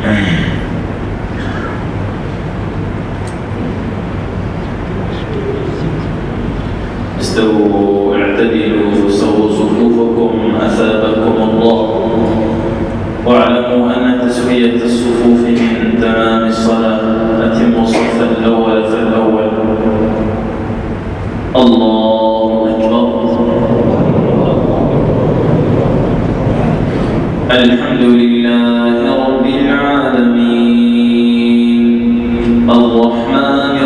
استووا اعتدلوا سووا صفوفكم أثابكم الله. واعلموا أن تسوية الصفوف من تمام الصلاة. أتموا الصف الأول فالأول. الله أكبر. الحمد لله رب العالمين الرحمن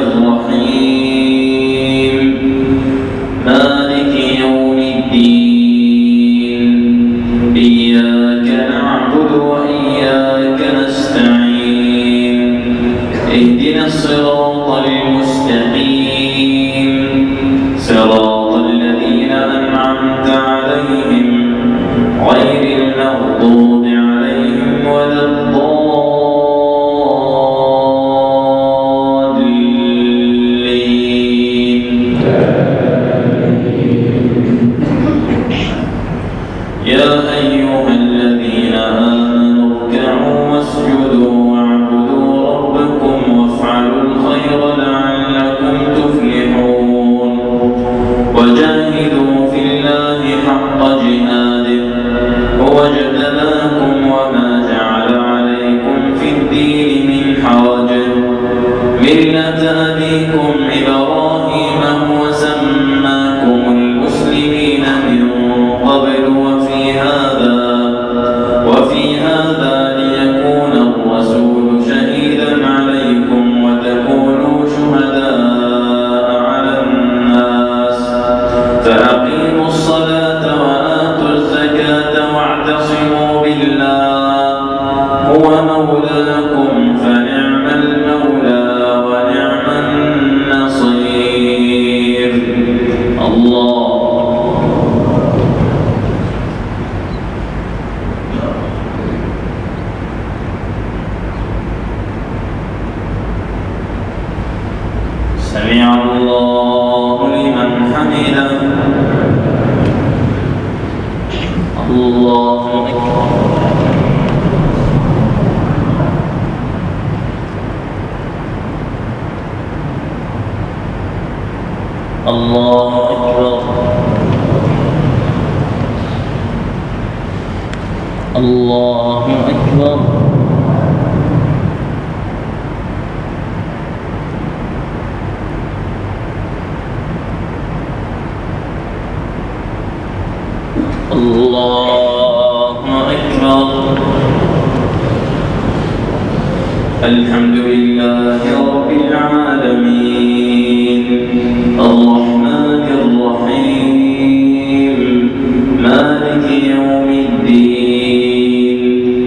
الرحيم مالك يوم الدين إياك نعبد وإياك نستعين اهدنا الصراط المستقيم صراط الذين أنعمت عليهم غير المغضوب عليهم ولا الضالين. يا أيها الذين آمنوا اركعوا واسجدوا واعبدوا ربكم وافعلوا الخير لعلكم تفلحون. وجاهدوا في الله حق جهاده هو اجتباكم وما جعل عليكم في الدين من حرج ملة أبيكم إبراهيم هو سماكم المسلمين من قبل وفي هذا ليكون الرسول شهيدا عليكم وتكونوا شهداء على الناس فأقيموا الصلاة وآتوا الزكاة واعتصموا بالله هو مولاكم فنعم المولى ونعم النصير. الله. سمع الله لمن حمده. الله أكبر. الله أكبر. الله أكبر. الله أكبر. الحمد لله رب العالمين الرحمن الرحيم مالك يوم الدين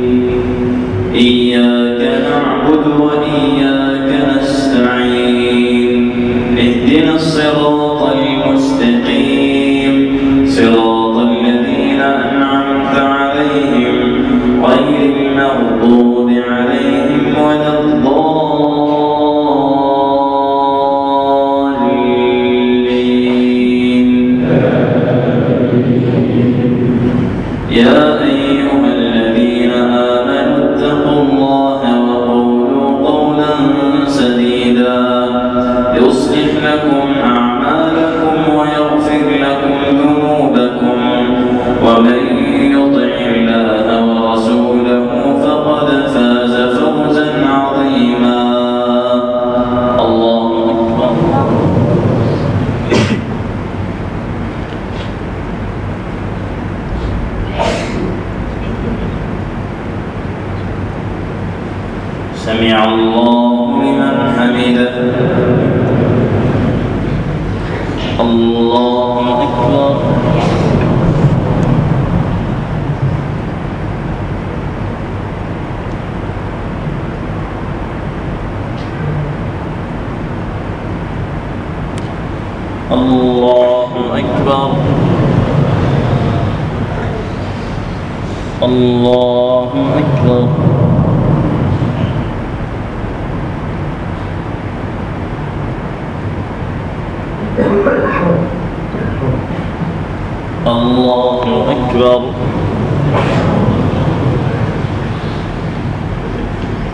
إياك نعبد وإياك نستعين اهدنا الصراط المستقيم صراط الذين أنعمت عليهم غير المغضوب عليهم ولا الضالين. يا أيها الذين آمنوا اتقوا الله وقولوا قولا سديدا يصلح لكم أعمالكم ويغفر لكم ذنوبكم ومن يطع الله ورسوله فقد فاز فوزا عظيما. الله أكبر. سمع الله لمن حمده. الله أكبر. الله أكبر. الله أكبر. الله أكبر.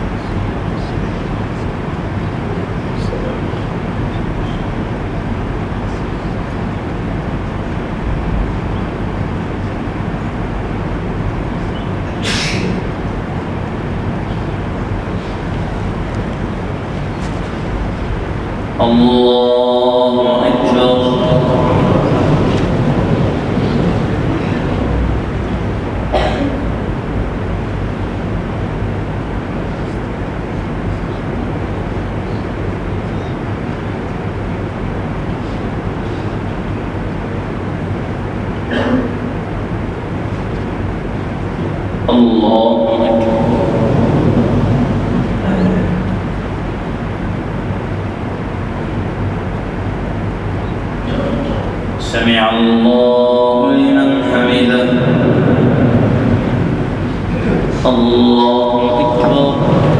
الله أكبر. الله أكبر. سمع الله لمن حمده. الله أكبر.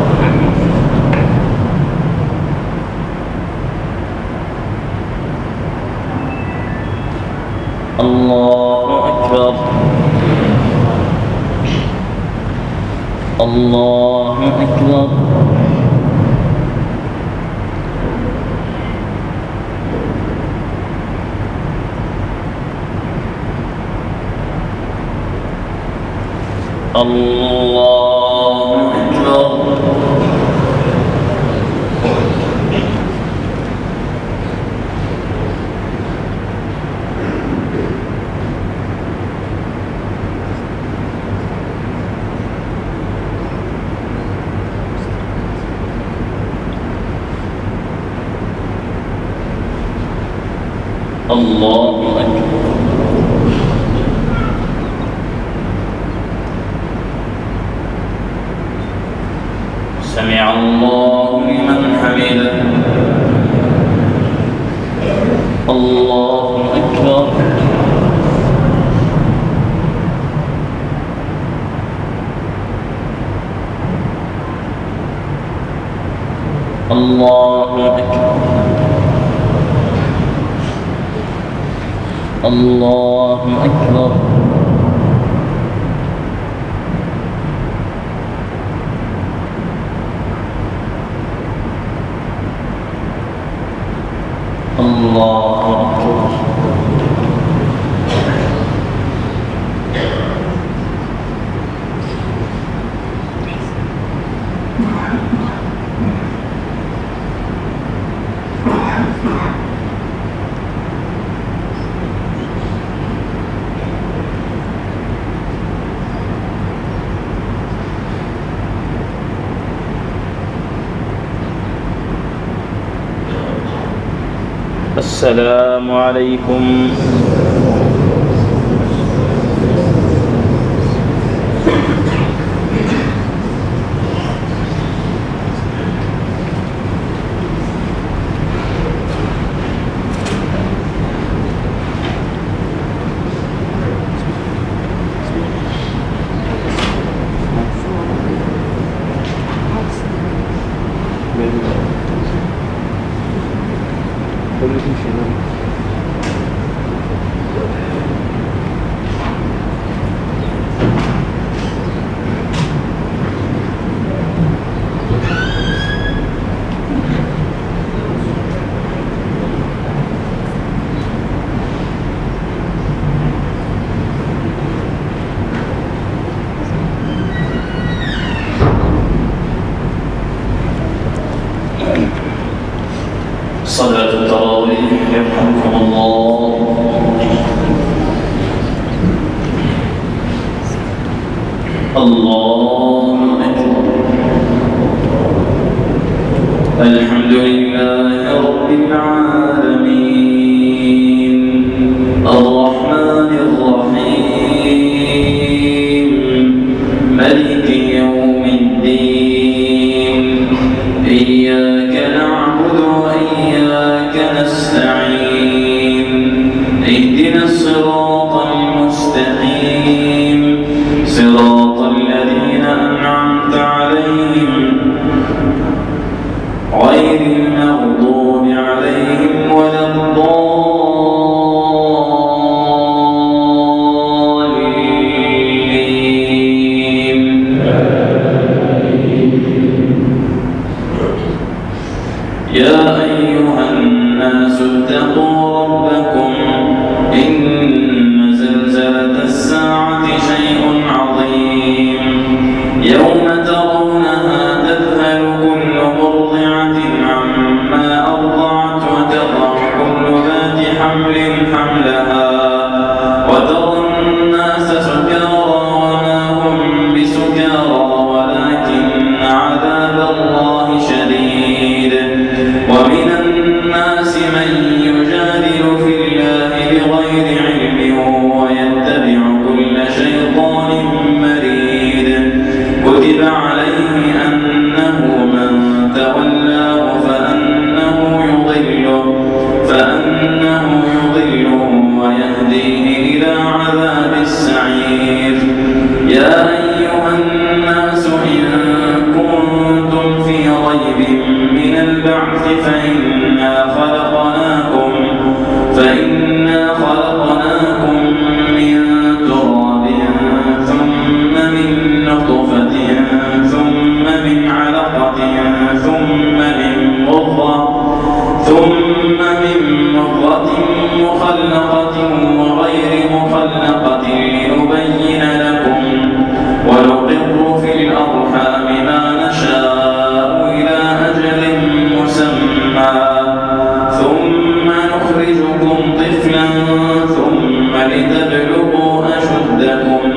الله أكبر. الله أكبر. الله أكبر. الله أكبر. سمع الله لمن حمده. الله أكبر. الله أكبر. الله أكبر. الله أكبر. السلام عليكم. صلاة التراويح يرحمكم الله. الله أكبر. الحمد لله رب العالمين الرحمن الرحيم مالك يوم الدين إياك نعبد وإياك نستعين اهدنا الصراط المستقيم صراط الذين أنعمت عليهم غير المغضوب عليهم ولا الضالين. يا أيها الناس اتقوا ربكم إن زلزلة الساعة شيء عظيم يوم ترونها تذهل كل مرضعة عما يا أيها الناس إن كنتم في ريب من البعث فإنا خلقناكم من تراب ثم من نطفة ثم من علقة ثم من مضغة مخلقة وغير مخلقة لنبين لكم ونقر في الأرحام ما نشاء إلى أجل مسمى ثم نخرجكم طفلا ثم لتبلغوا أشدكم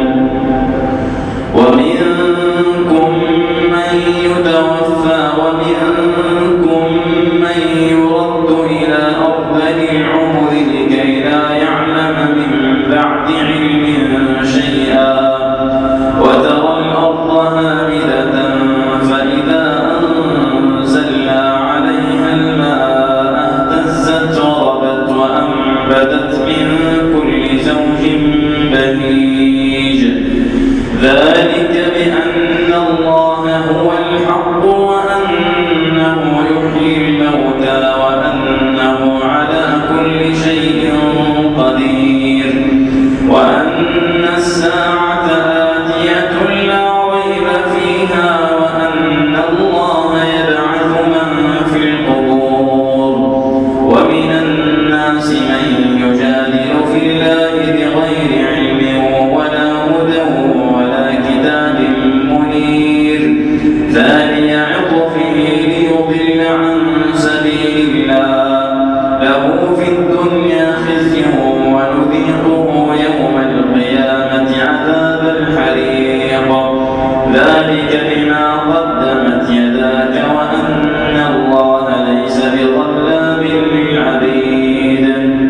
ومنكم من يتوفى ومنكم من يرد إلى أرذل العمر لكي لا يعلم من بعد علم شيئا وترى الأرض هامدة فإذا أنزلنا عليها الماء اهتزت وربت وأنبتت من كل زوج بهيج ذلك بأن الله هو الحق وأنه يحيي الموتى وأنه على كل شيء قدير وأن الساعة آتية لا ريب فيها وأن الله يبعث من في القبور ومن الناس من يجادل في الله بغير علم ولا هدى ولا كتاب منير ثاني عطفه ليضل عن سبيل الله له في الدنيا خزي ونذيقه يوم القيامة عذاب الحريق ذلك بما قدمت يداك وأن الله ليس بظلام للعبيد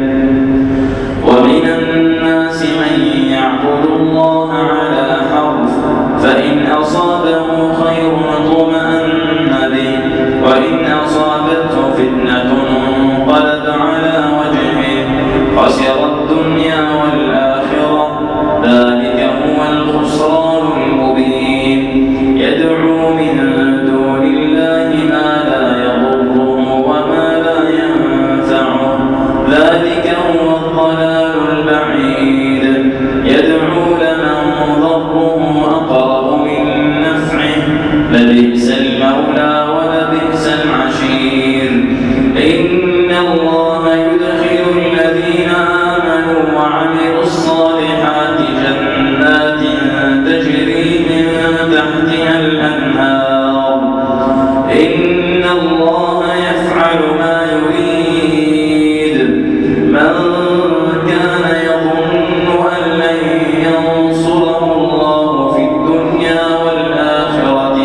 ومن الناس من يعبد الله على حرف فإن أصابه خير اطمأن به وإن أصابته فتنة انقلب على وجهه خسر الدنيا والآخرة ذلك هو الخسران المبين يدعو من دون الله ما لا يضره وما لا ينفعه ذلك هو الضلال البعيد يدعو لمن ضره أقرب من نفعه لبئس المولى ولبئس العشير إن الله يدخل الذين آمنوا وعملوا الصالحات جنات تجري من تحتها الأنهار إن الله يفعل ما يريد من كان يظن أن لن ينصره الله في الدنيا والآخرة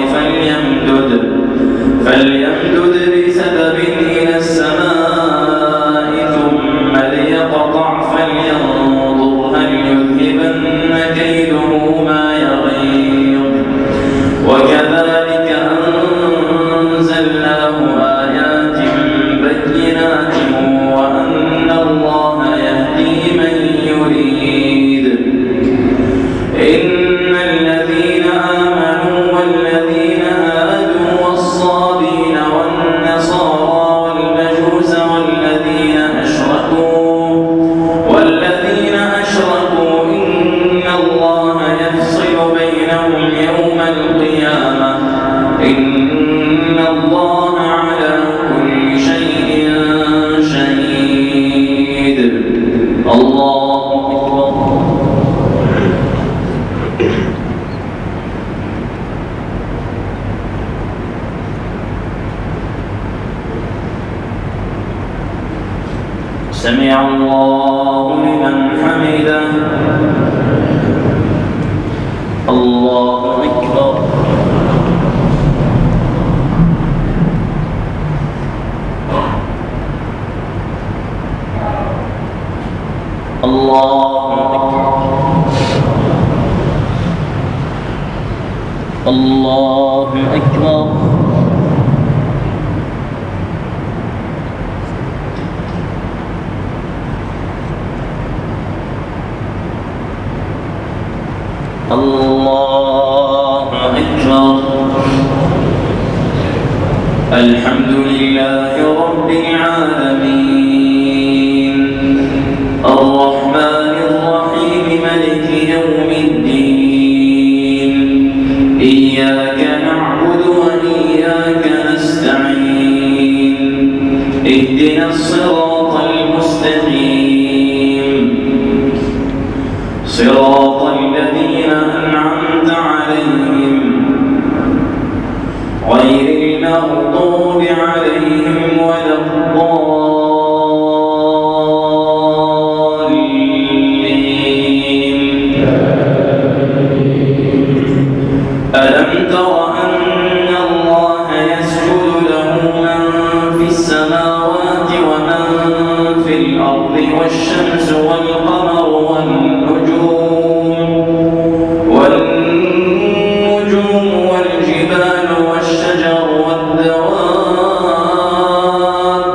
فليمدد بسبب إلى السماء ثم ليقطع فلينظر هل يذهبن كيده ما يغيظ وكذلك أنزلناه آيات بينات وأن الله يهدي من يريد إن الذين آمنوا والذين هادوا والصابين والنصارى والمجوس والذين أشركوا إن الله يفصل بينهم يوم القيامة إن الله على كل شيء شهيد الله أكبر سمع الله لمن حمده الله أكبر الله أكبر الله أكبر الله الله أكبر. الحمد لله رب العالمين الرحمن الرحيم مالك يوم الدين إياك نعبد وإياك نستعين اهدنا الصراط المستقيم صراط الذين أنعمت عليهم غير المغضوب عليهم ولا الضالين. ألم تر أن الله يسجد له من في السماوات ومن في الأرض والشمس والقمر والنجوم والجبال والشجر والدواب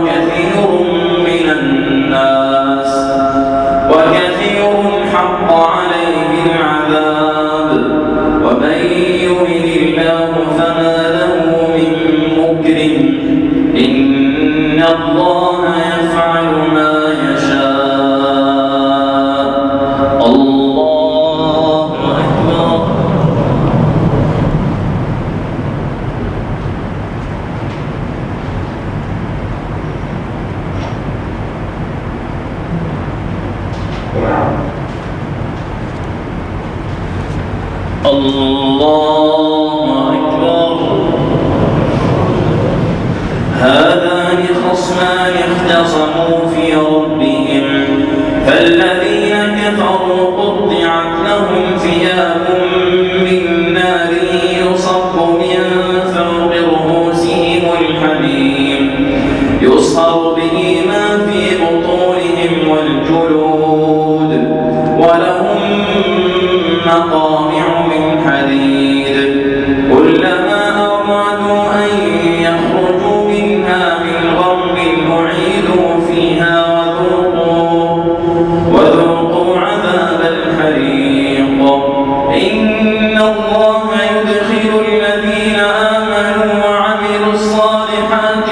وكثير حق عليه العذاب ومن يهن الله فما له من مكرم إن الله يفعل ما يشاء. الله أكبر. الله أكبر. هذان خصمان اختصموا في ربهم فالذين كفروا قطعت لهم ثياب من نار يصب من فوق رؤوسهم الحميم يصهر به ما في بطونهم والجلود ولهم مقامع من حديد كلما أرادوا أن يخرجوا منها من غم أعيدوا فيها وذوقوا عذاب الحريق. إن الله يدخل الذين آمنوا وعملوا الصالحات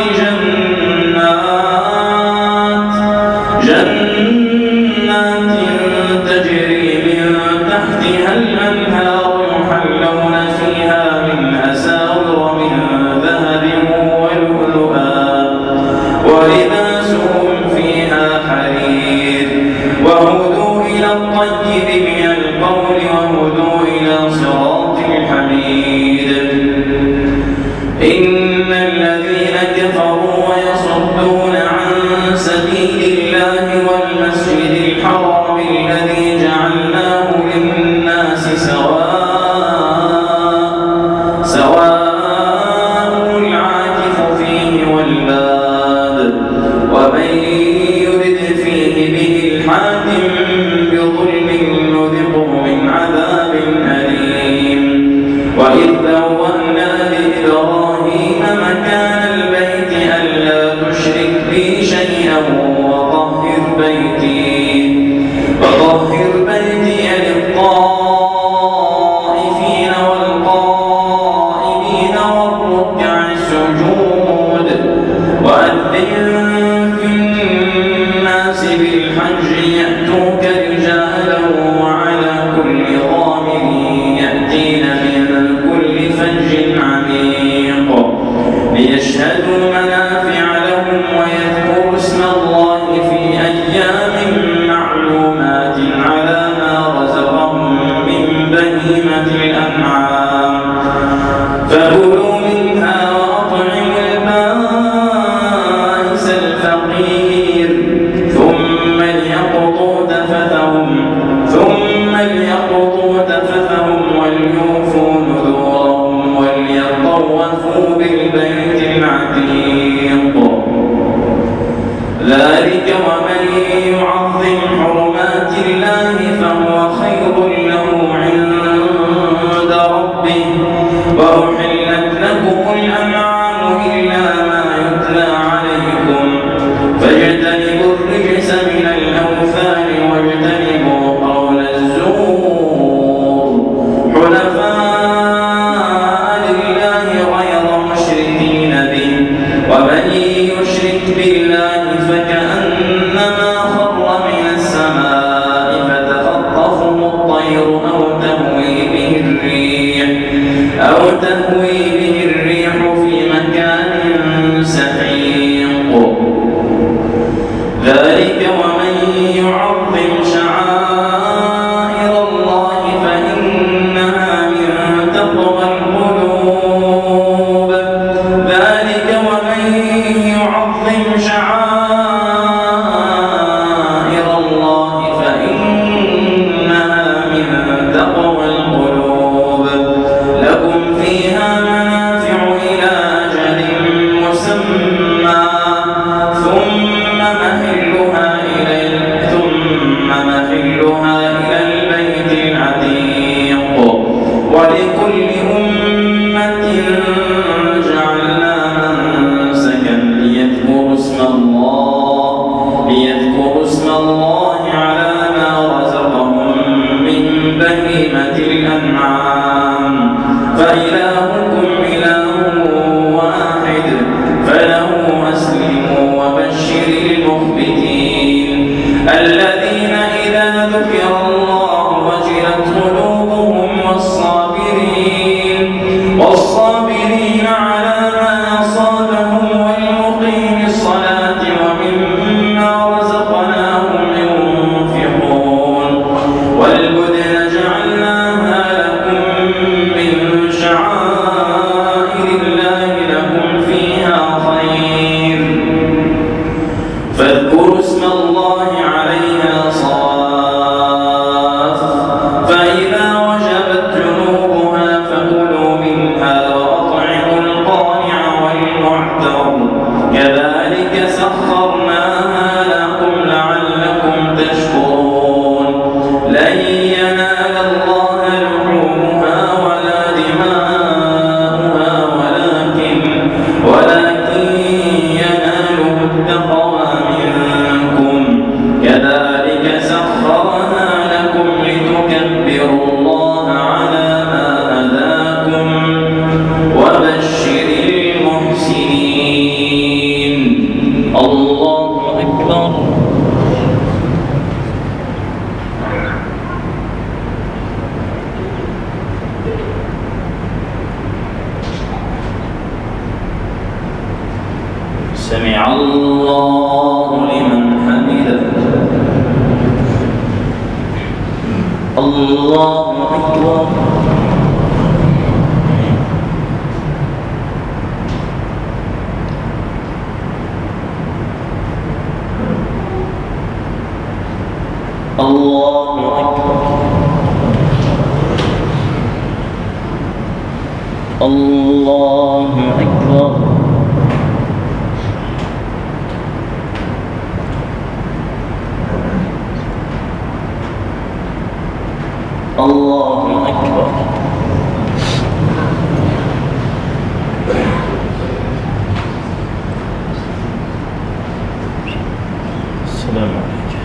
جنات تجري من تحتها الأنهار يحلون فيها من أساور من ذهب ولؤلؤا ولباسهم فيها حرير وهدوا إلى الطيب من القول وهدوا إلى صراط الحميد. إن الذين كفروا ويصدون عن سبيل الله والمسجد الحرام الذي جعلناه للناس سواء العاكف فيه والباد ومن يرد فيه بإلحاد بظلم نذقه من عذاب أليم. وإذ بوأنا لإبراهيم مكان البيت ألا تشرك بي شيئا وطهر بيتي للطائفين والقائمين والركع السجود وأذن في الناس بالحج يأتوك رجالا وعلى كل ضامر يأتين من كل فج عميق ليشهدوا منافع لهم ويذكروا اسم الله في أيام معلومات على ما رزقهم من بهيمة الأنعام فكلوا منها وأطعموا البائس الفقير ثم ليقضوا تفثهم وليوفوا نذورهم وليطوفوا بالبيت العتيق. ذلك ومن يعظم حرمات الله فهو خير له عند ربه تهوي به الريح في مكان سحيق ذلك ومن يعظم شعائر الله فإنها من تقوى القلوب ذلك ومن يعظم شعائر الله فإنها من تقوى القلوب لكم فيها منافع إلى أجل مسمى ثم محلها إلى البيت العتيق ولكل أمة جعلنا منسكا ليذكروا اسم الله على ما رزقهم من بهيمة الأنعام فإلهكم إله واحد فله أسلموا وبشر المخبتين الذين إذا ذكر الله وجلت قلوبهم والصابرين على ما أصابهم والمقيم الصلاة ومما رزقناهم ينفقون والبدن جعلناها لكم من شعائر الله لكم فيها خير فاذكروا اسم الله عليها صواف فإذا وجبت جنوبها فكلوا منها وأطعموا القانع والمعتر كذلك سخرناها لكم لعلكم تشكرون لن ينال الله لحومها ولا دماؤها ولكن يناله التقوى منكم كذلك سخرها لكم لتكبروا الله على ما هداكم وبشر المحسنين الله أكبر سمع الله لمن حمده الله أكبر الله أكبر الله أكبر الله أكبر السلام عليكم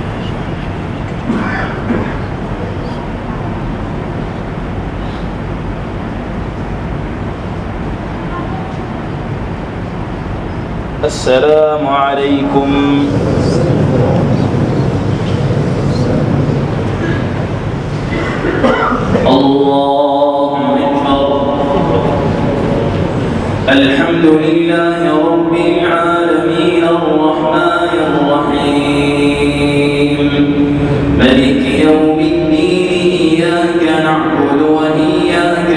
السلام عليكم الله أكبر الحمد لله رب العالمين الرحمن الرحيم ملك يوم الدين إياك نعبد وإياك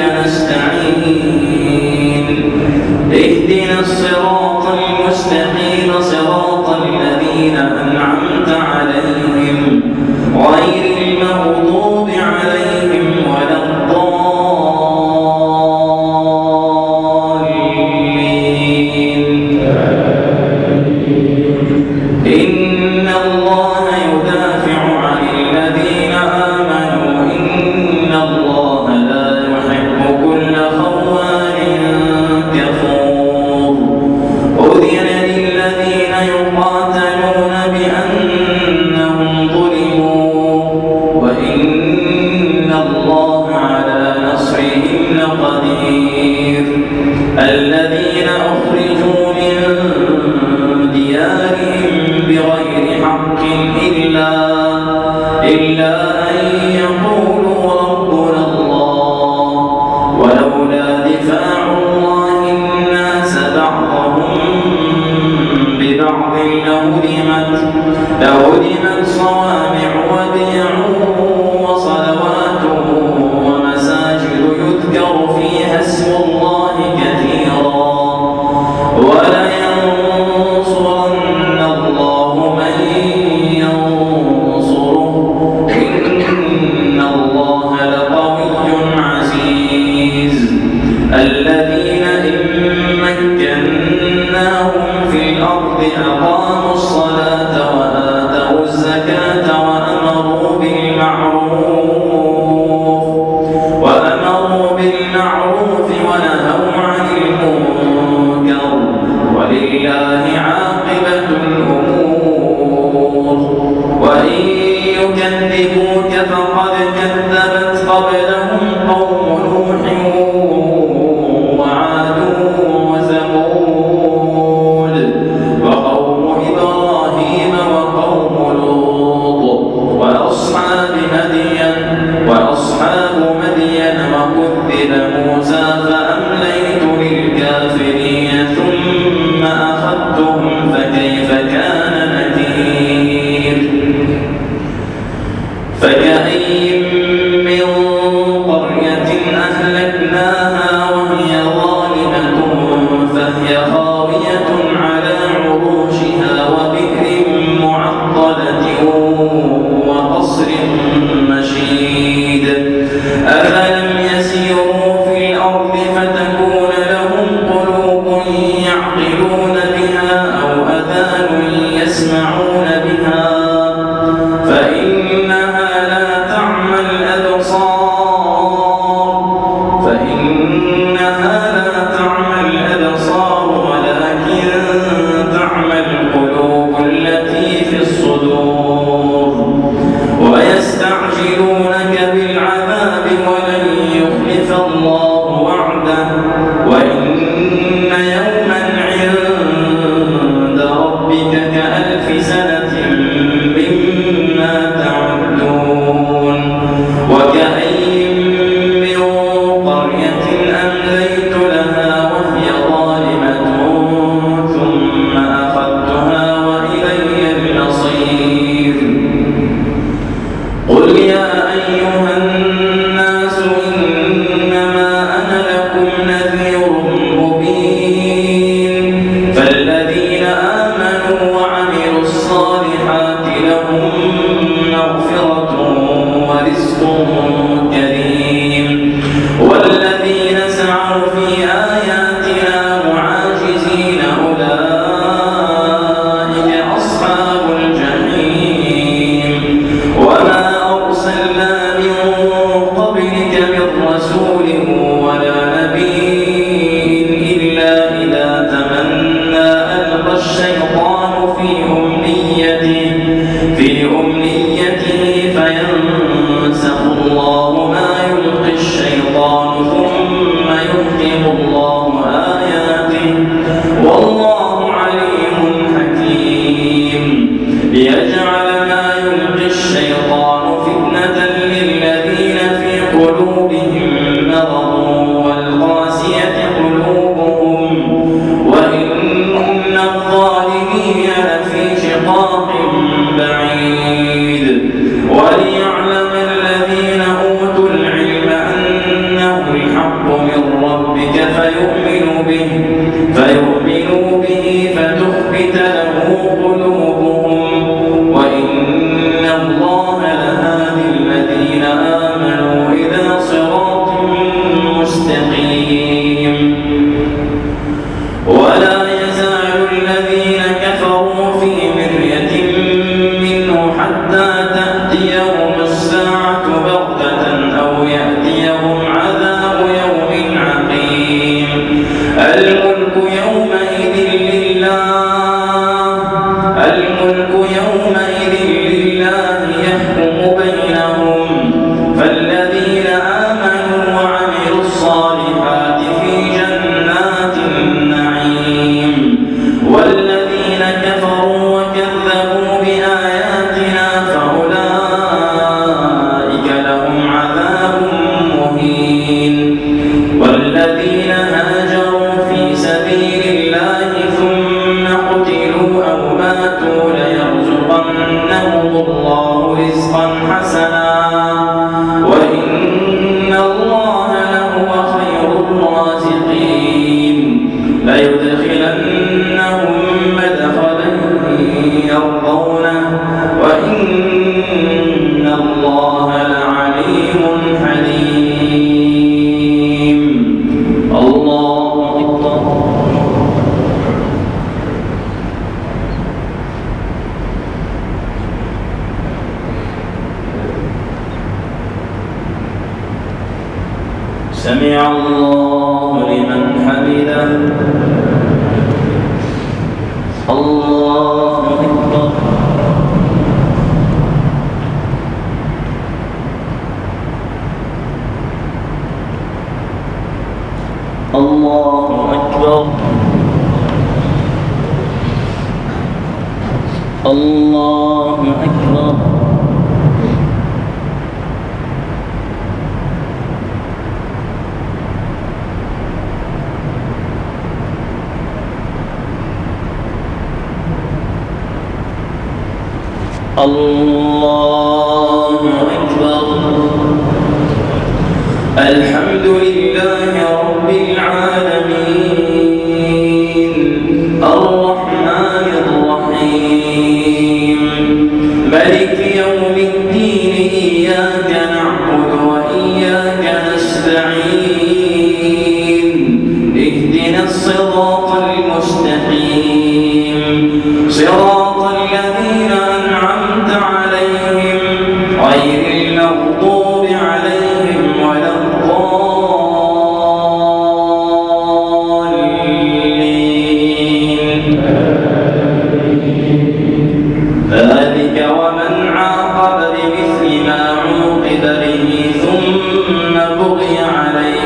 نستعين اهدنا الصراط المستقيم صراط الذين أنعمت عليهم غير المغضوب عليهم ولا الضالين إن الله يدافع عن الذين آمنوا إن الله لا يحب كل خوان كفور أذن للذين يقاتلون بأن لهدمت صوامع وبيع وصلوات ومساجد يذكر فيها اسم الله كثيرا ولينصرن الله من ينصره إن الله لقوي عزيز الذين إن مكناهم في الأرض أقاموا الصلاة وآتوا الزكاة وأمروا بالمعروف ونهوا عن المنكر ولله عاقبة الأمور وإن يكذبوك فقد كذبت قبلهم قوم نوح وعاد وثمود وقوم إبراهيم وقوم لوط وأصحاب مدين وكذب موسى فأمليت للكافرين ثم أخذتهم فكيف كان نكير فكأين من قرية أهلكناها وهي ظالمة فهي خاوية على عروشها وبئر معطلة وقصر مشيد أفلم يسيروا في الأرض فتكون لهم قلوب يعقلون بها أو آذان يسمعون بها فإنها لا تعمى الأبصار ولكن تعمى القلوب التي في الصدور ويستعجلونك بالعذاب ولن يخلف الله وعده وإن يوما عند ربك كألف سنة مما تعدون وكأين من قرية أمليت لها وهي ظالمة ثم أخذتها وإلي المصير قل يا أيها الناس إنما أنا لكم نذير مبين فالذين آمنوا وعملوا الصالحات لهم مغفرة ورزق كريم والذين سعوا في آياتنا معاجزين أولئك أصحاب الجحيم وما أرسلنا من قبلك من رسول ولا نبي إلا إذا تمنى ألقى الشيطان في أمنيته فينسخ الله ما يلقي الشيطان ثم يحكم الله آياته والله عليم حكيم ليجعل ما يلقي الشيطان فتنة للذين في قلوبهم مرض والقاسية قلوبهم وإن الظالمين لفي شقاق بعيد وليعلم الذين أوتوا العلم أنه الحق من ربك فيؤمنوا به فتخبت له قلوبهم وإن الله لهادي الذين آمنوا إلى صراط مستقيم ولا يزال الذين كفروا في مرية منه حتى تأتيهم الساعة بغتة أو يأتيهم عذاب يوم عقيم الملك يومئذ لله يحكم بينهم فالذين آمنوا وعملوا الصالحات في جنات النعيم والذين كفروا وكذبوا بآياتنا فأولئك لهم عذاب مهين والذين هاجروا في سمع الله لمن حمده الله أكبر الله أكبر الله أكبر الله أكبر الحمد لله رب العالمين الرحمن الرحيم ملك يوم الدين إياك نعبد وإياك نستعين اهدنا الصراط المستقيم صراط الذين أنعمت عليهم غير المغضوب عليهم ولا الضالين ذلك ومن عاقب بمثل ما عوقب به ثم بغي عليه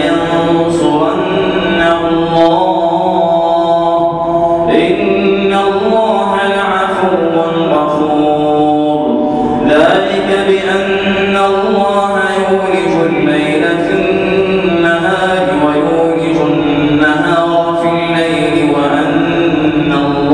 لينصرنه الله إن الله لعفو غفور ذلك بأن الله يولج الليل في النهار ويولج النهار في الليل وأن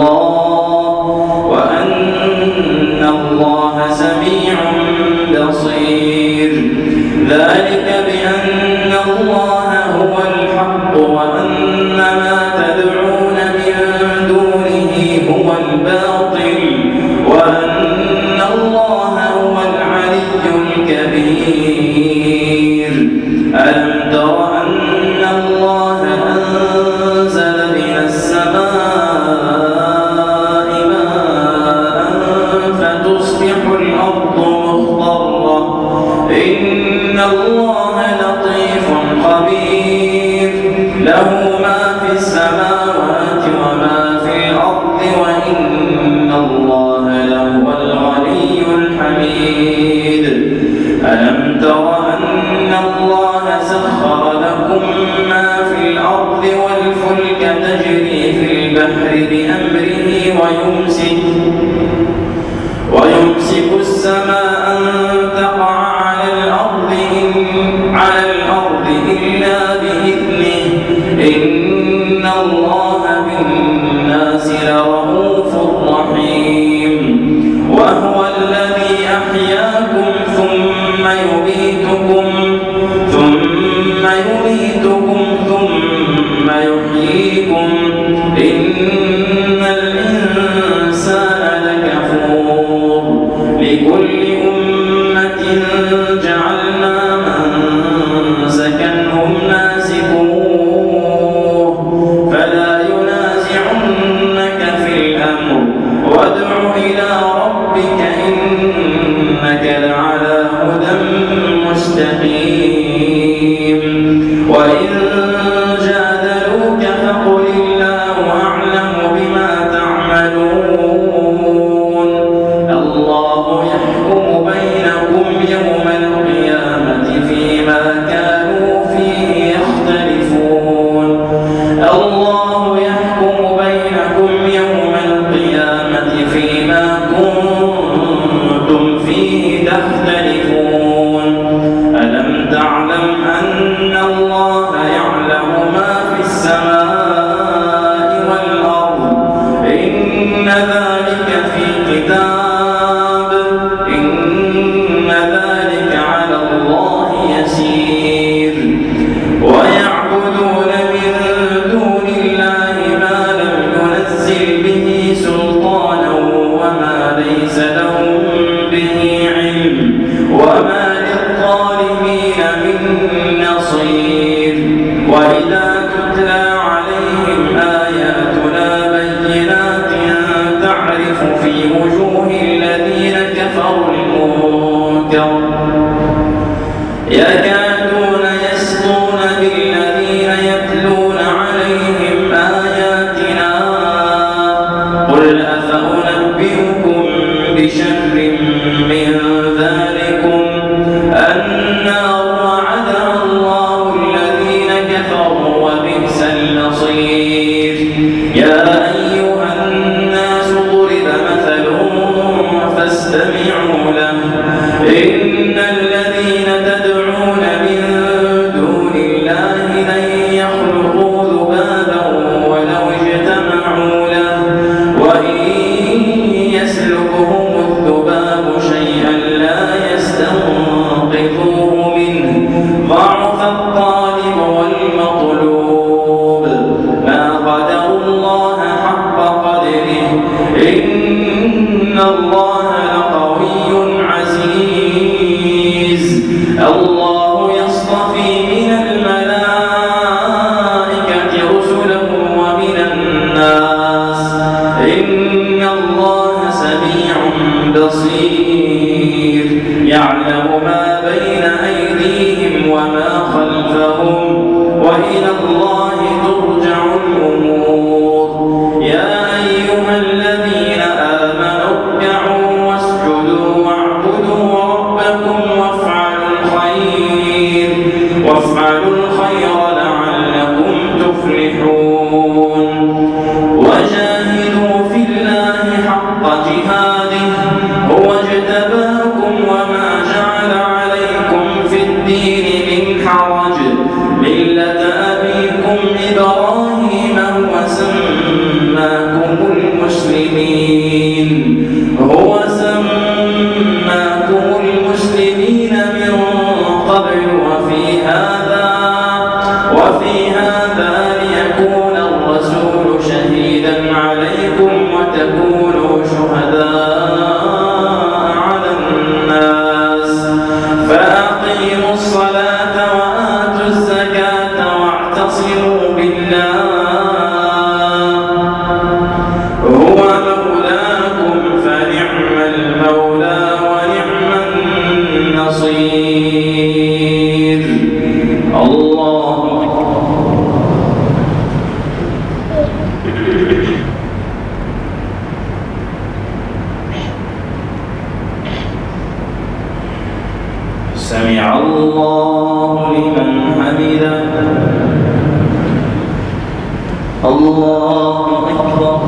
الله سميع بصير ذلك بأن الله هو الحق وأن ما تدعون من دونه هو الباطل وأن الله هو العلي الكبير ألم تر أن الله أنزل من السماء ماء فتصبح الأرض مخضرة إن الله لطيف خبير له ما في السماوات وما في الأرض وإن الله لهو الغني الحميد ألم تر أن الله سخر لكم ما في الأرض والفلك تجري في البحر بأمره ويمسك السماء أن تقع على الأرض إلا بإذنه إن الله بالناس لرؤوف رحيم وهو الذي أحياكم ثم يميتكم ثم يحييكم إن الإنسان لكفور لكل أمة جعلنا منسكا هم ناسكوه فلا ينازعنك في الأمر وادع إلى ربك إنك لعلى هدى مستقيم وإن جادلوك فقل الله أعلم بما تعملون الله يحكم بينكم يوم القيامة فيما كانوا فيه يختلفون الله يحكم بينكم يوم القيامة فيما كنتم فيه تختلفون ألم تعلم أن الله يعلم ما في السماء والأرض إن ذلك في كتاب إن ذلك على الله يسير ويعبدون من دون الله ما لم ينزل به سلطانا وما ليس لهم به علم وما للظالمين من نصير وإذا تتلى عليهم آياتنا بينات تعرف في وجوه الذين كفروا المنكر يكادون يسطون وافعلوا الخير لعلكم تفلحون وجاهدوا في الله حق جهاده هو اجتباكم وما جعل عليكم في الدين من حرج ملة أبيكم إبراهيم هو سماكم المسلمين من قبل وفي هذا ليكون الرسول شهيدا عليكم وتكونوا شهداء على الناس فأقيموا الصلاة وآتوا الزكاة واعتصموا بالله هو مولاكم فنعم المولى ونعم النصير الله سمع الله لمن حمده الله أكبر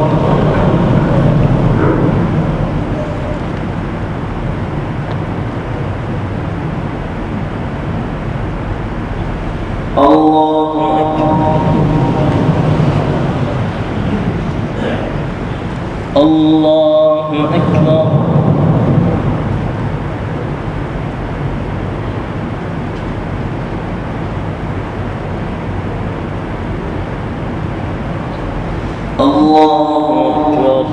الله أكبر الله أكبر الله أكبر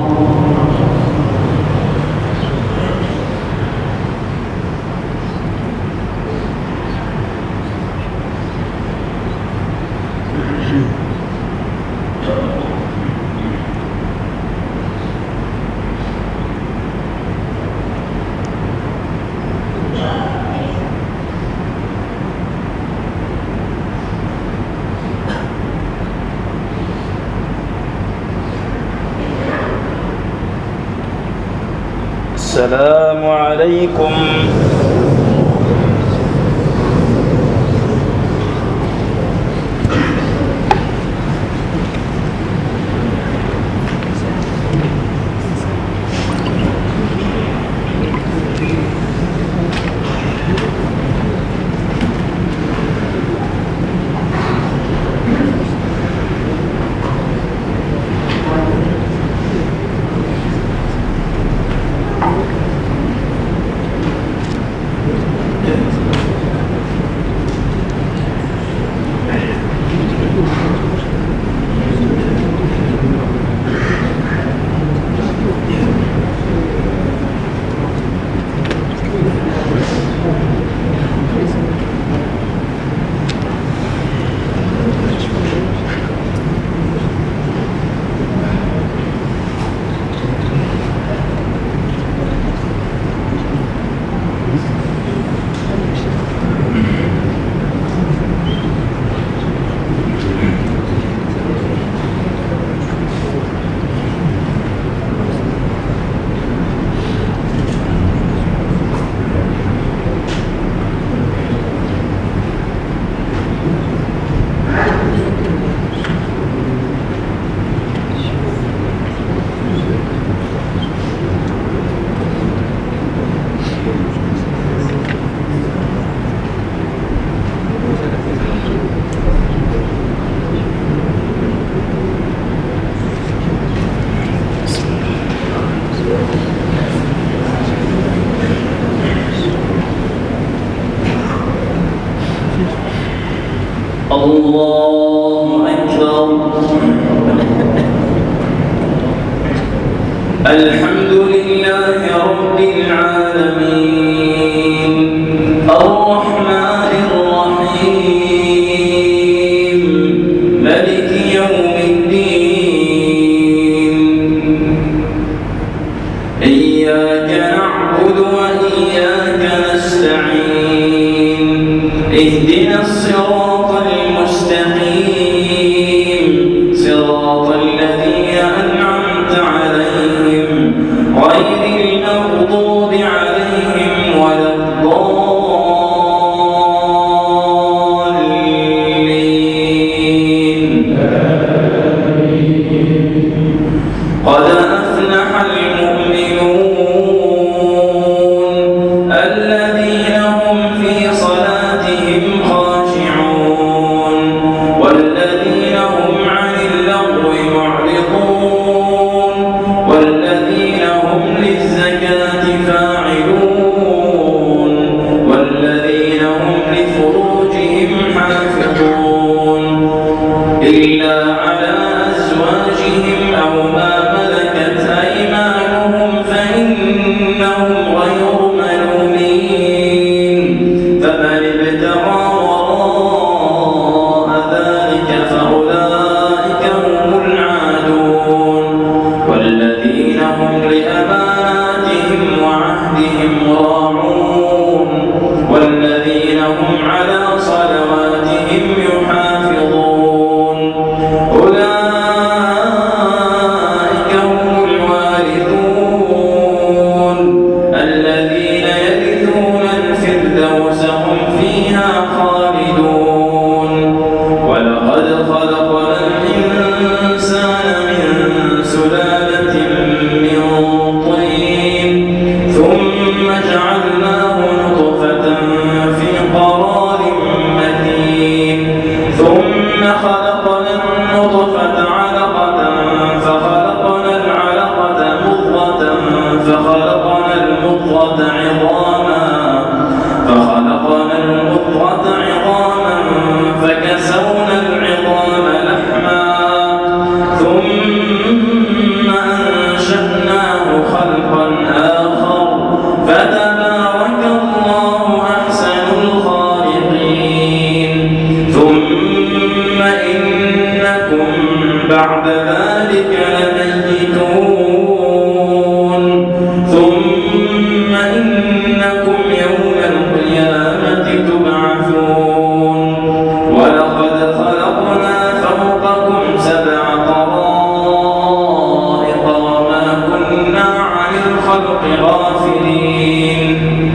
السلام عليكم الله أكبر الحمد لله رب العالمين الرحمن الرحيم ملك يوم الدين إياك نعبد وإياك نستعين اهدنا الصراط المستقيم صراط الذين أنعمت عليهم غير المغضوب عليهم ولا الضالين قد أفلح المؤمنون الذين هم في صلاتهم خاشعون والذين هم عن اللغو معرضون والذين هم للزكاة فاعلون والذين هم لفروجهم حافظون إلا على أزواجهم أو ما ملكت أيمانهم فإنهم غير ملومين فمن ابتغى وراء ذلك فأولئك هم العادون والذين هم لأماناتهم وعهدهم راعون والذين هم على صلواتهم يحافظون أولئك هم الوارثون الذين يرثون الفردوس هم فيها خالدون ولقد خلقنا الإنسان من سلالة من طين ثم جعلناه نطفة في قرار مكين ثم خلقنا النطفة علقة فخلقنا العلقة مضغة فخلقنا المضغة عظاما فكسونا العظام لحما ثم أنشأناه خلقا آخر فتبارك الله أحسن الخالقين ثم إنكم بعد ذلك لميتون ثم إنكم يوم القيامة تبعثون ولقد خلقنا فوقكم سبع طرائق وما كنا عن الخلق غافلين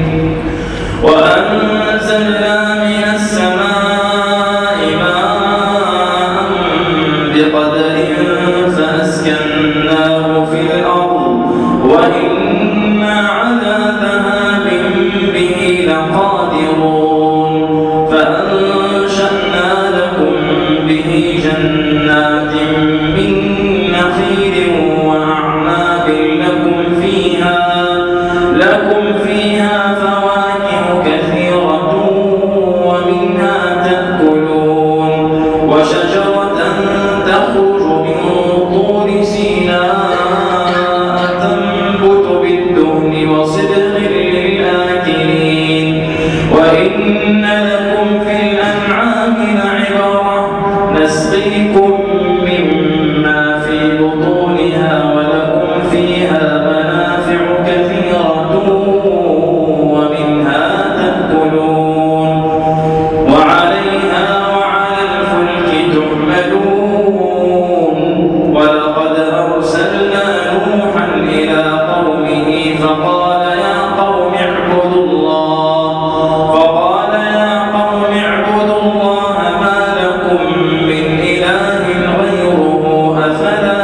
وأنزلنا من السماء ماء بقدر فأسكناه في الأرض وإنا على ذهاب به لقادرون فأنشأنا لكم به جنات من نخيل وأعناب لكم فيها فواكه كثيرة ومنها تأكلون وشجرة تخرج من طور سيناء تنبت بالدهن وصبغ للآكلين وإن لكم في الأنعام لعبرة نسقيكم مما في بطونها ولكم فيها منافع كثيرة ومنها تأكلون وعليها وعلى الفلك تحملون ولقد أرسلنا نوحا إلى قومه فقال يا قوم اعبدوا الله ما لكم من إله غيره أفلا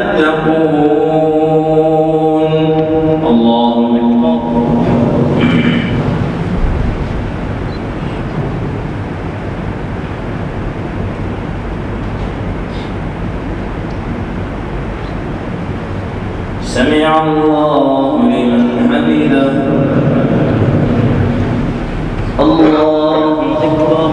تتقون الله أكبر سمع الله لمن حمده الله أكبر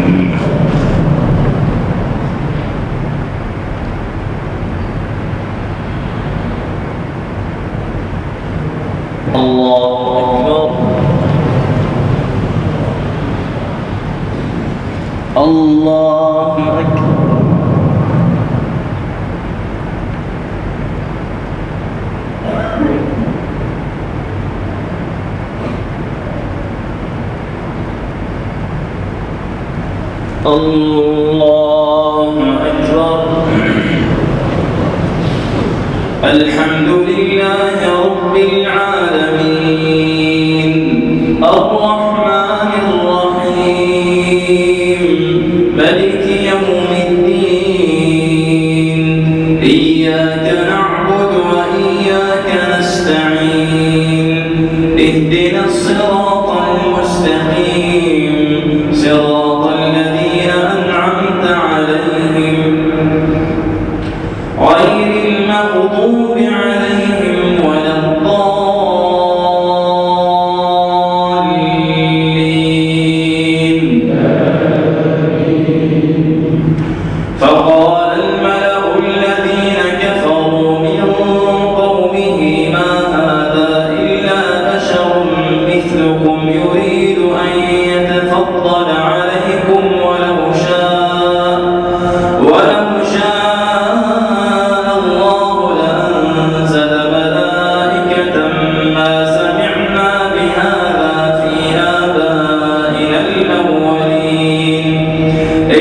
الله أكبر الله أكبر الله أكبر الحمد لله رب العالمين الرحمن الرحيم ملك يوم الدين إياك نعبد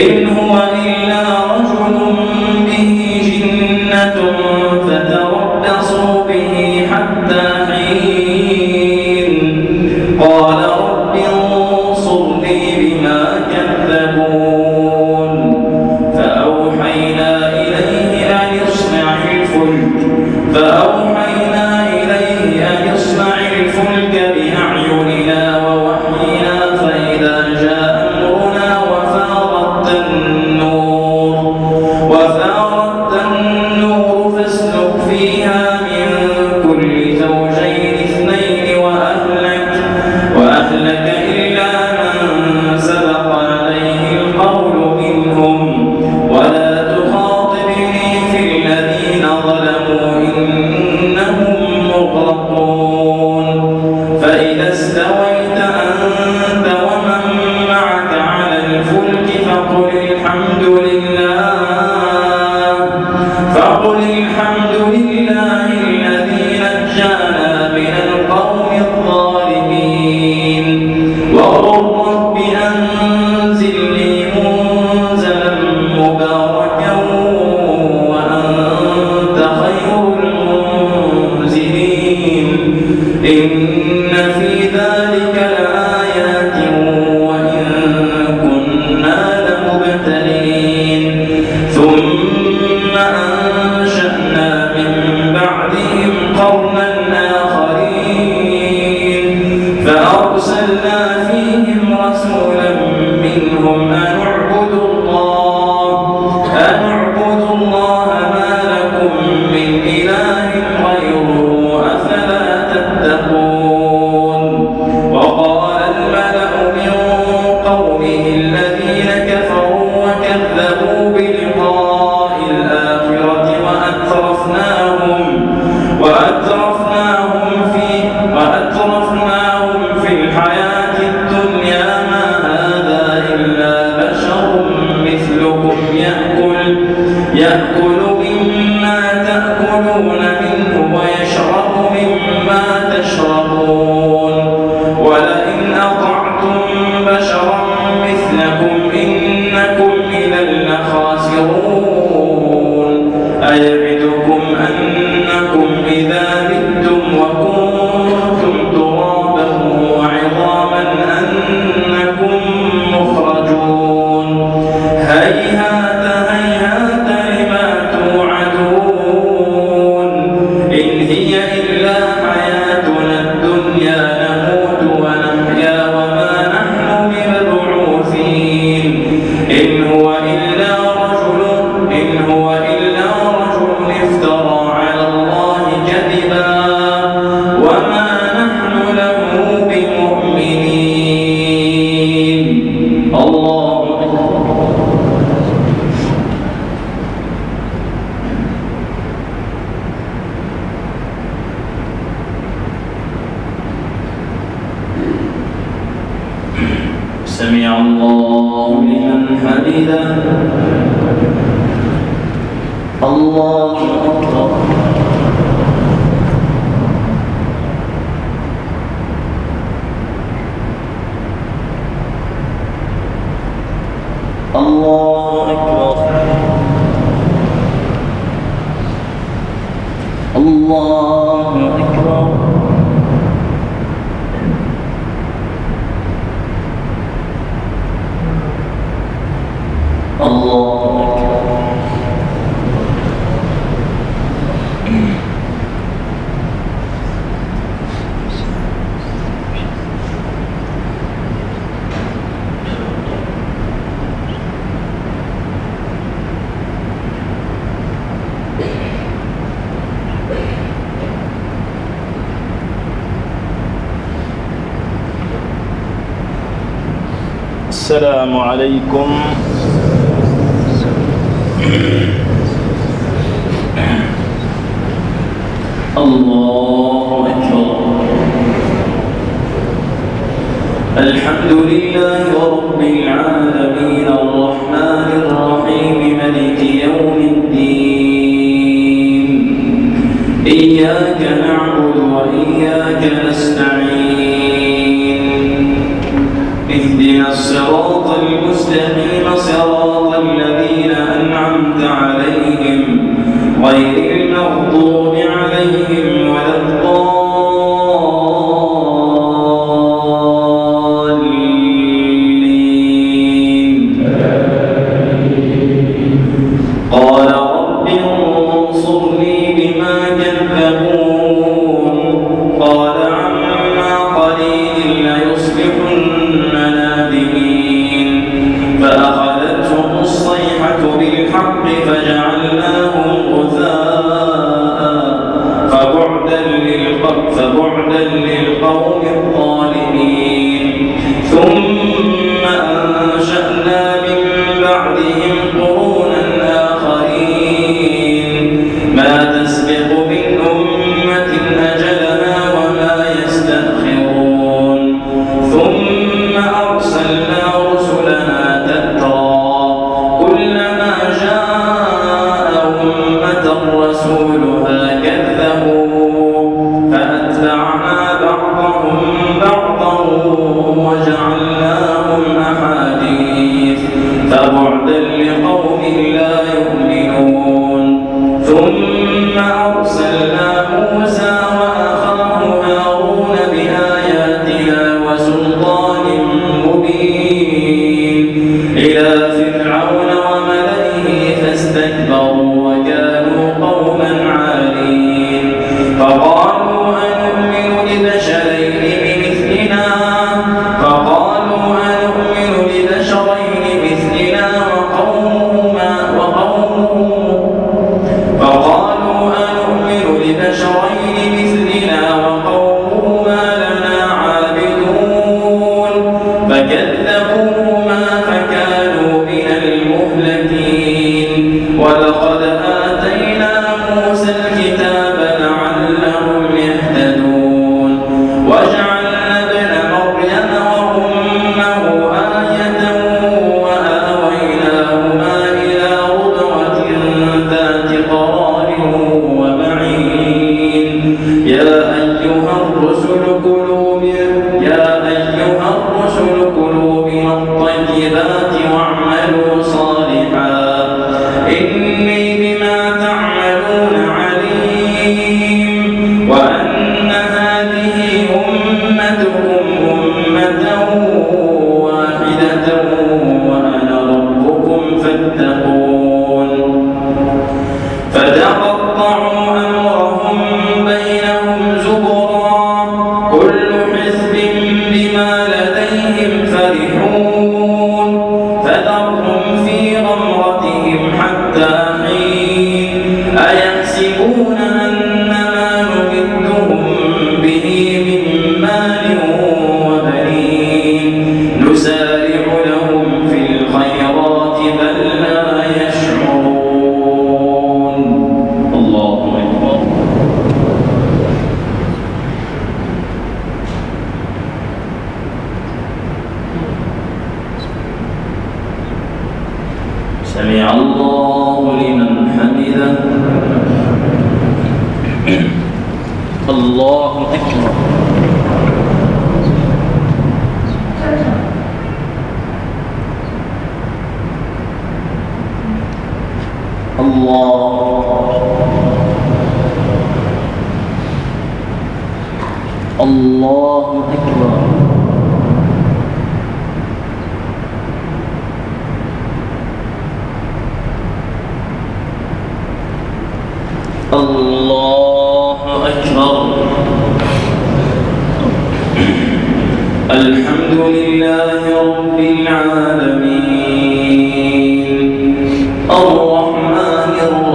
إن هو إلا رجل به جنة فتربصوا به حتى حين قال رب انصرني بما كذبون فأوحينا إليه أن يصنع الفلك بأعيننا ووحينا فإذا جاء أمرنا وفارت النور فاسلك فيها من كل زوجين اثنين وأهلك إلا من سبق عليه القول منهم ولا تخاطبني في الذين ظلموا إنهم مغرقون فإذا استويت أنت ومن معك على الفلك فقل الحمد لله الذي نجانا من القوم الظالمين وقل رب أنزلني منزلا مباركا وأنت خير المنزلين إن في ذلك لآيات وإن كنا لمبتلين ثم أنشأنا من بعدهم قرنا آخرين فأرسلنا فيهم رسولا منهم أن اعبدوا الله ما لكم من إله غيره أفلا تتقون وقال الملأ من قومه الذين كفروا وكذبوا بلقاء الآخرة وأترفناهم في الحياة الدنيا ما هذا إلا بشر مثلكم يأكل مما تأكلون منه ويشرب مما تشربون ولئن أطعتم بشرا مثلكم إنكم إذا لخاسرون أيعدكم أنكم إذا متم وكنتم ترابا وعظاما أنكم مخرجون هيهات لما توعدون إن هي إلا حياتنا الدنيا نموت ونحيا وما نحن بمبعوثين إن هو إلا رجل افترى على الله كذبا وما نحن له بمؤمنين الله أكبر سمع الله لمن حمده الله أكبر الله أكبر الله أكبر الله أكبر السلام عليكم الله أكبر الحمد لله رب العالمين الرحمن الرحيم مالك يوم الدين إياك نعبد وإياك نستعين اهدنا الصراط المستقيم صراط بالحق فجعلناهم غثاء فبعدا للقوم الظالمين ثم أنشأنا من بعدهم قرونا آخرين ما تسبق من أمة أجلها وما يستأخرون ثم أرسلنا رسلنا تترى كلما جاء أمة رسولها كذبوا فأتبعنا بعضهم بعضا وجعلناهم أحاديث فبعدا لقوم لا يؤمنون ثم أرسلنا موسى وأخاه هارون بآياتنا وسلطان مبين إلى فرعون وملئه فاستكبروا وكانوا قوما عالين فقالوا أنؤمن لبشرين مثلنا وقومهما لنا عابدون فكذبوهما فكانوا من المهلكين ولقد آتينا موسى الكتاب لعلهم يهتدون وجعلنا ابن مريم وأمه آية وآويناهما إلى ربوة ذات قرار ومعين يا أيها الرسل كلوا من الطيبات واعملوا صالحا إني بما تعملون عليم وأن هذه أمتكم أمة واحدة وأنا ربكم فاتقون فتقطعوا أمرهم بينهم زبرا كل حزب بما لديهم فرحون فذرهم في غمرتهم حتى حين أيحسبون أن ما نمدهم به من مال وبنين نسارع لهم في الخيرات بل لا يشعرون الله أكبر سمع الله لمن حمده الله أكبر الله أكبر الله أكبر الحمد لله رب العالمين الرحمن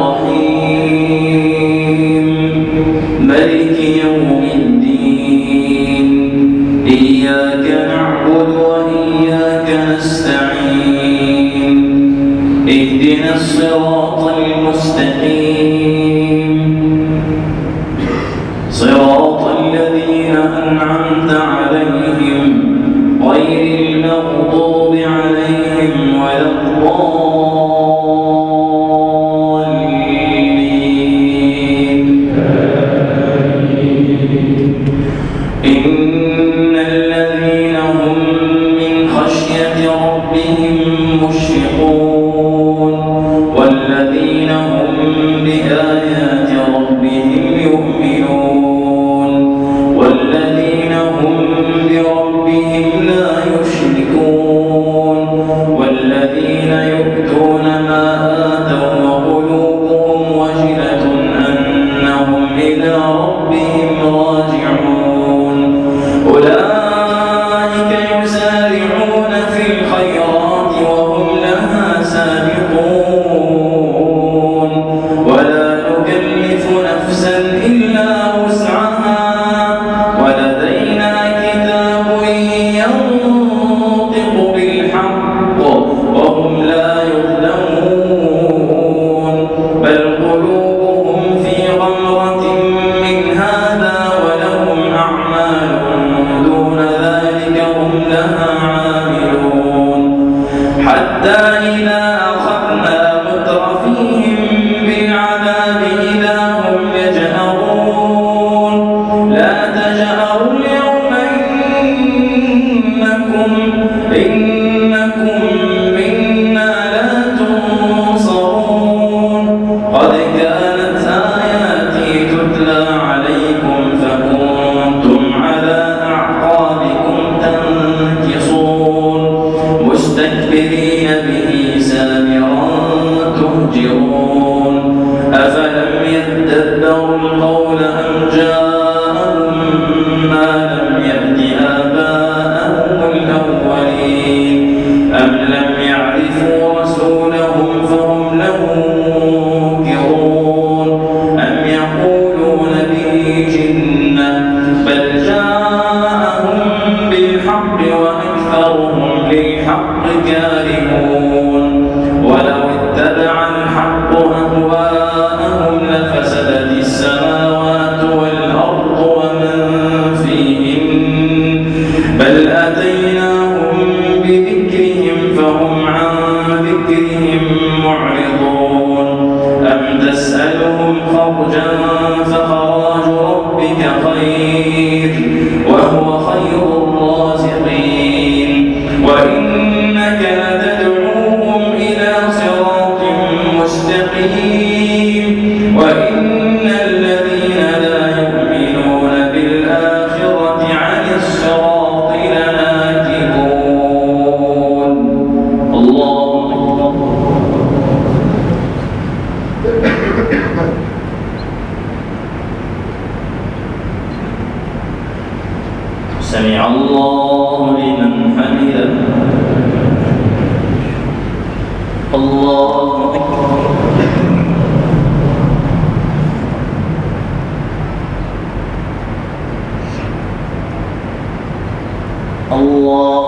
الرحيم مالك يوم الدين إياك نعبد وإياك نستعين اهدنا الصراط المستقيم صراط الذين أنعمت عليهم غير المغضوب عليهم ولا الضالين إن الذين هم من خشية ربهم مشفقون والذين هم بآيات ربهم يؤمنون والذين هم بربهم لا يشركون والذين يؤتون كانت آياتي تتلى عليكم فكنتم على أعقابكم تنكصون مستكبرين به سامرا تهجرون أفلم يدبروا القول أم جاءهم ما لم يأت آباءهم الأولين أم لم يعرفوا رسولهم فهم له منكرون أم يقولون به جنة بل جاءهم بالحق وأكثرهم للحق كارهون ولو اتبع الحق أهواءهم لفسدت السماوات والأرض ومن فيهن بل أتيناهم بذكرهم فهم عن ذكرهم معرضون أم تسألهم خرجا فخراج ربك خير وهو خير الرازقين وإنك لتدعوهم إلى صراط مستقيم وإن الذين لا يؤمنون بالآخرة عن الصراط لناكبون الله سمع الله لمن حمده الله أكبر الله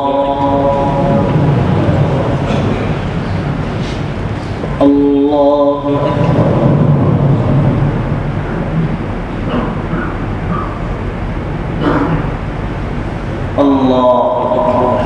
أكبر الله أكبر الله أكبر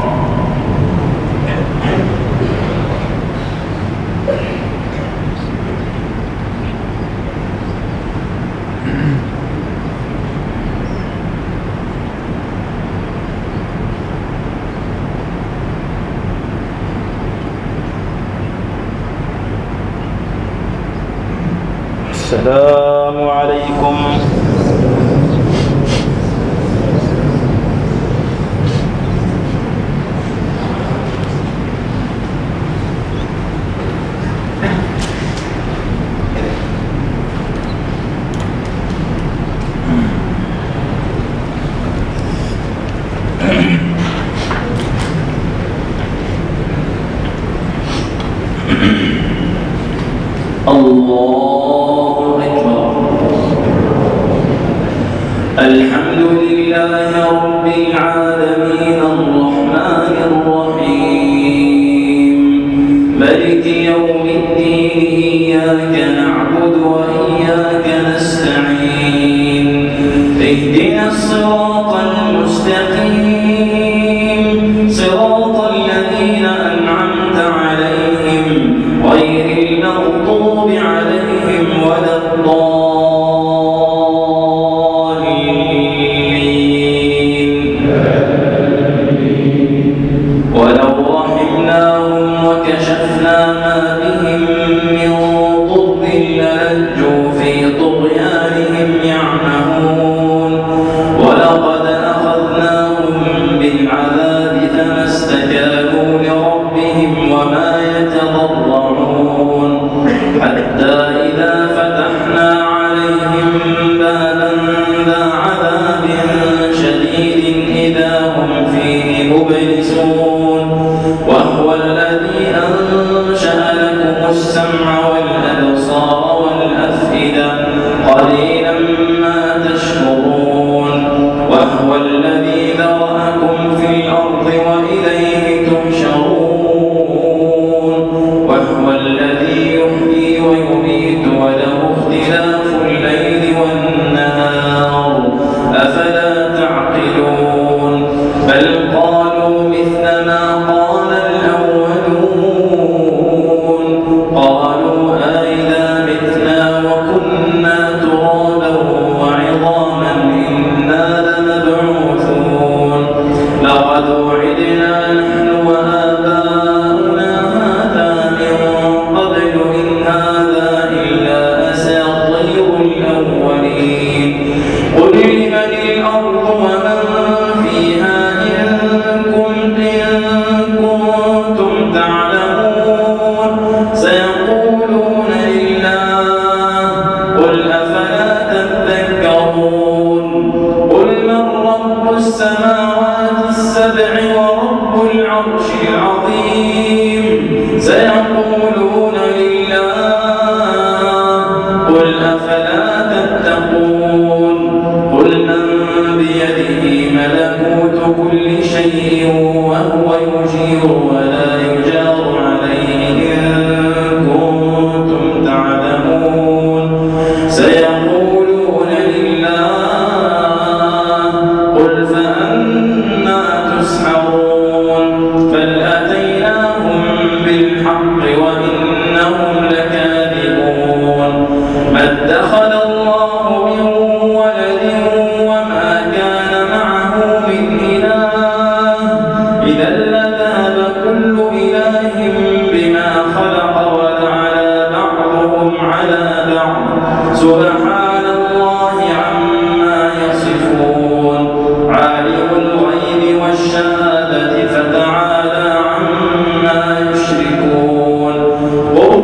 السلام عليكم الله أكبر الحمد لله رب العالمين الرحمن الرحيم مالك يوم الدين إياك نعبد وإياك نستعين اهدنا الصراط المستقيم صراط الذين أنعمت عليهم غير المغضوب عليهم ولا الضالين ولو رحمناهم وكشفنا ما بهم من ضر للجوا في طغيانهم يعمهون ولقد أخذناهم بالعذاب فما استكانوا لربهم وما يتضرعون حتى إذا فتحنا عليهم بابا ذا عذاب شديد إذا هم فيه مبلسون وهو الذي أنشأ لكم السمع والأبصار والأفئدة قليلا ما تشكرون وهو الذي ذرأكم في الأرض وإليه تحشرون وهو الذي يحيي ويميت وله اختلاف الليل والنهار أفلا تعقلون بل قالوا مثل ما قال الأولون قالوا أئذا متنا وكنا ترابا وعظاما إنا لمبعوثون لقد وعدنا نحن وآباؤنا هذا من قبل إن هذا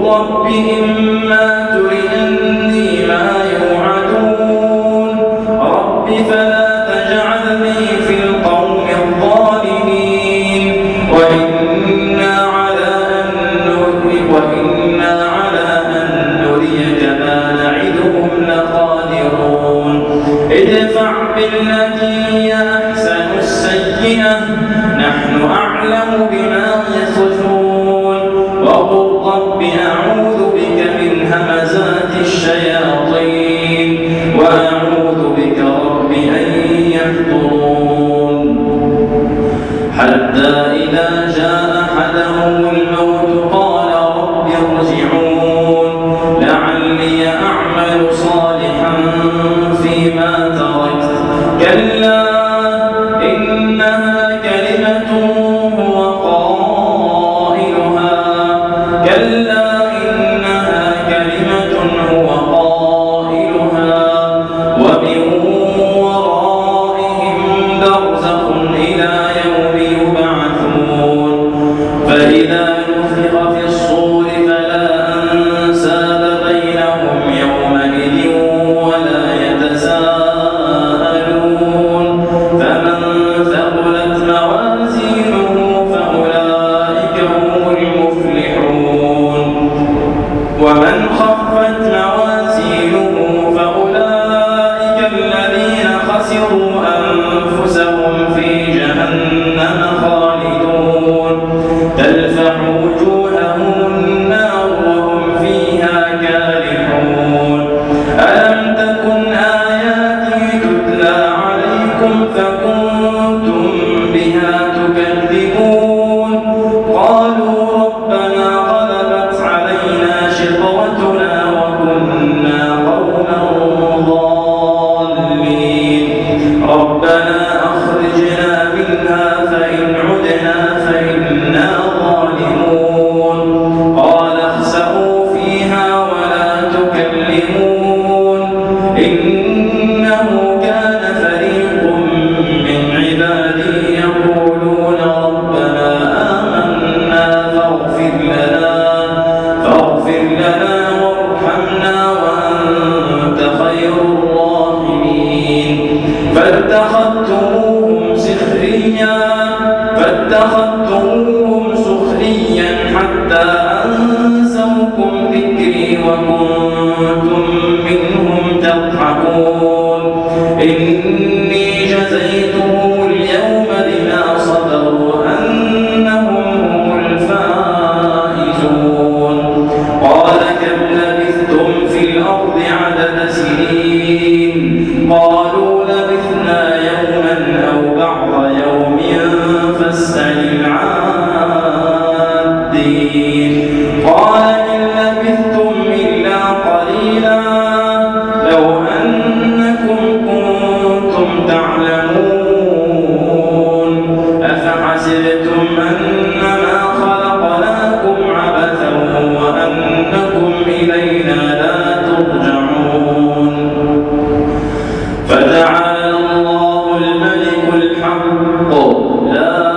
رب إما تريني ما يوعدون رب فلا تجعلني في القوم الظالمين وإنا على أن نريك ما نعدهم لقادرون ادفع بالتي هي أحسن السيئة نحن أعلم بما يصفون وقل رب أعوذ بك من همزات الشياطين وأعوذ بك رب أن يحضرون حتى إذا جاء أحدهم الموت قال رب ارجعون لعلي أعمل صالحا فيما تركت كلا إنها كلمة هو قائلها ومن ورائهم برزخ إلى يوم يبعثون فإذا نفخ في الصور فلا أنساب بينهم يومئذ ولا يتساءلون فمن ثقلت موازينه فأولئك هم المفلحون ومن خفت موازينه فأولئك الذين خسروا أنفسهم في جهنم خالدون تلفح وجوههم النار وهم فيها كالحون ألم تكن آياتي تتلى عليكم فكنتم بها تكذبون قالوا ربنا غلبت علينا شقوتنا وكنا قوما ضالين ربنا أخرجنا منها فإن عدنا فإنا ظالمون قال اخسئوا فيها ولا تكلمون إنه كان فريق من عبادي يقولون ربنا آمنا فاغفر لنا وارحمنا وأنت خير الراحمين فاتخذتموهم سخريا حتى أنسوكم ذكري وكنتم منهم تضحكون إني جزيتهم اليوم بما صبروا أنهم هم الفائزون قال كم لبثتم في الأرض عدد سنين قالوا لبثنا يوما أو بعض يوم فاسأل العادين قال إن لبثتم إلا قليلا لو أنكم كنتم تعلمون أفحسبتم أنما خلقناكم عبثا وأنكم إلينا لا ترجعون فتعالى الله الملك الحق لا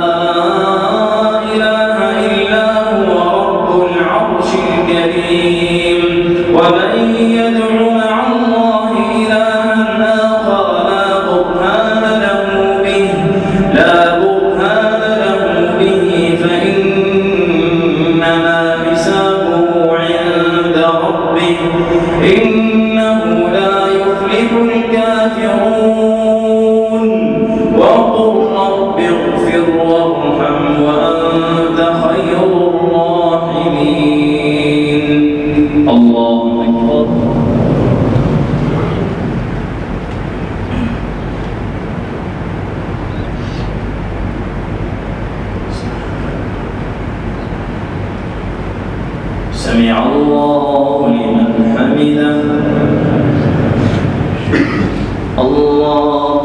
إله إلا هو رب العرش الكريم ومن يدع مع الله إلها آخر لا برهان له به فإنما حسابه عند ربه إنه لا يفلح الكافرون وقل رب اغفر وارحم وأنت خير الراحمين الله أكبر سمع الله لمن حمده الله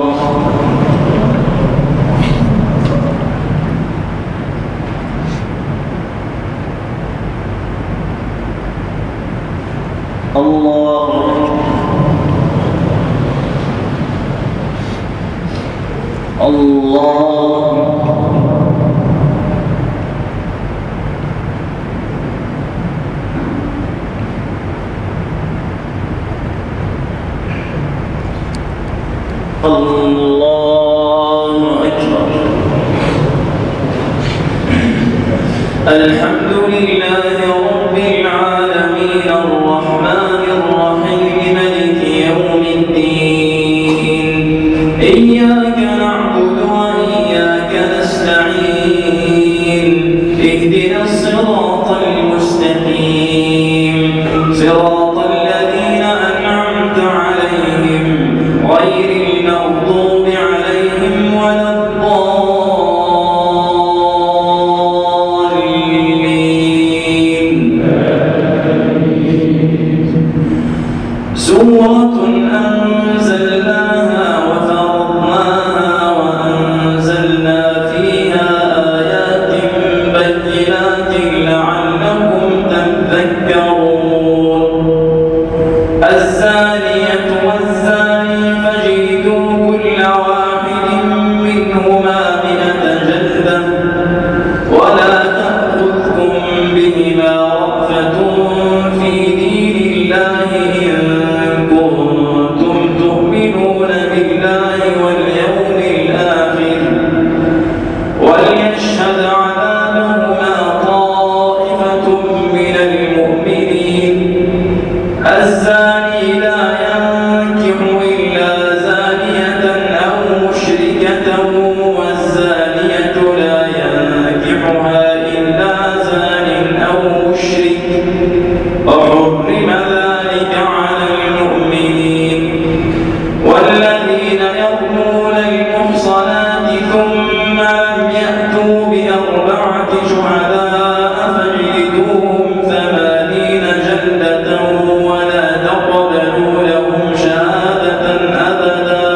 الله الله أكبر. الحمد لله رب العالمين الرحمن الرحيم مالك يوم الدين إياك نعبد وإياك نستعين اهدنا الصراط المستقيم صراط الذين أنعمت عليهم غير المغضوب عليهم ولا سورة أنزلناها وفرضناها وأنزلنا فيها آيات بينات لعلكم تذكرون الزانية والزاني فاجلدوا كل واحد منهما 100 جلدة ولا تأخذكم بهما رأفة في دين الله إن كنتم تؤمنون بالله واليوم الآخر وليشهد عذابهما طائفة من المؤمنين الزاني لا ينكح إلا زانية أو مشركة والزانية لا ينكحها إلا زان أو مشرك وحرم ذلك على المؤمنين والذين يرمون المحصنات ثم لم يأتوا ب4 شهداء فاجلدوهم 80 جلدة ولا تقبلوا لهم شهادة أبدا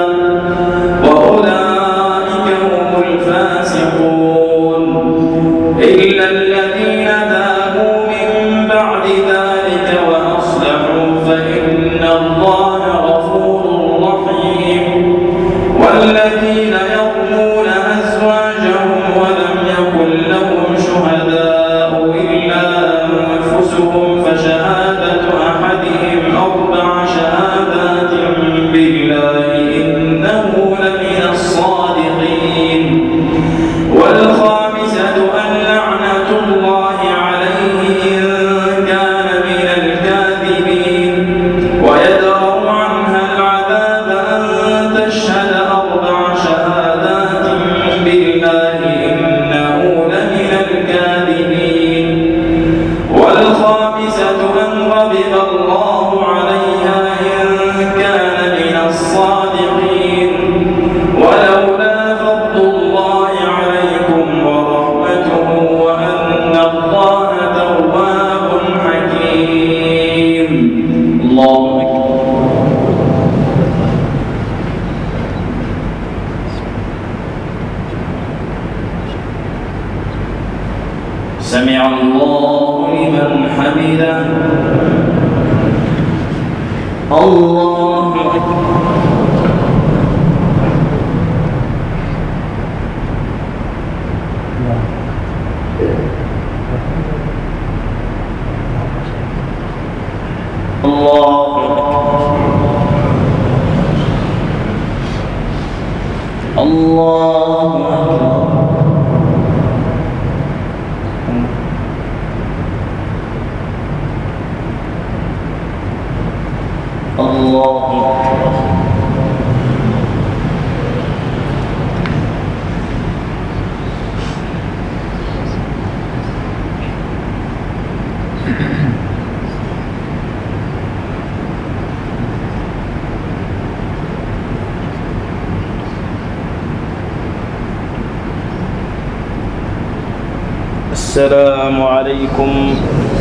وأولئك هم الفاسقون إلا الذين تابوا من بعد ذلك وأصلحوا فإن الله غفور رحيم والذين يرمون أزواجهم ولم يكن لهم شهداء إلا أنفسهم فشهادة أحدهم 4 شهادات بالله إنه لمن الصادقين والخامسة أن لعنة الله عليه إن كان من الكاذبين ويدرأ عنها العذاب أن تشهد 4 شهادات بالله إنه لمن الكاذبين والخامسة أن غضب الله عليها إن كان من الصادقين ولولا فضل الله عليكم ورحمته وأن الله تواب حكيم. الله أكبر. سمع الله لمن حمده. الله أكبر. الله أكبر. الله أكبر. الله أكبر. السلام عليكم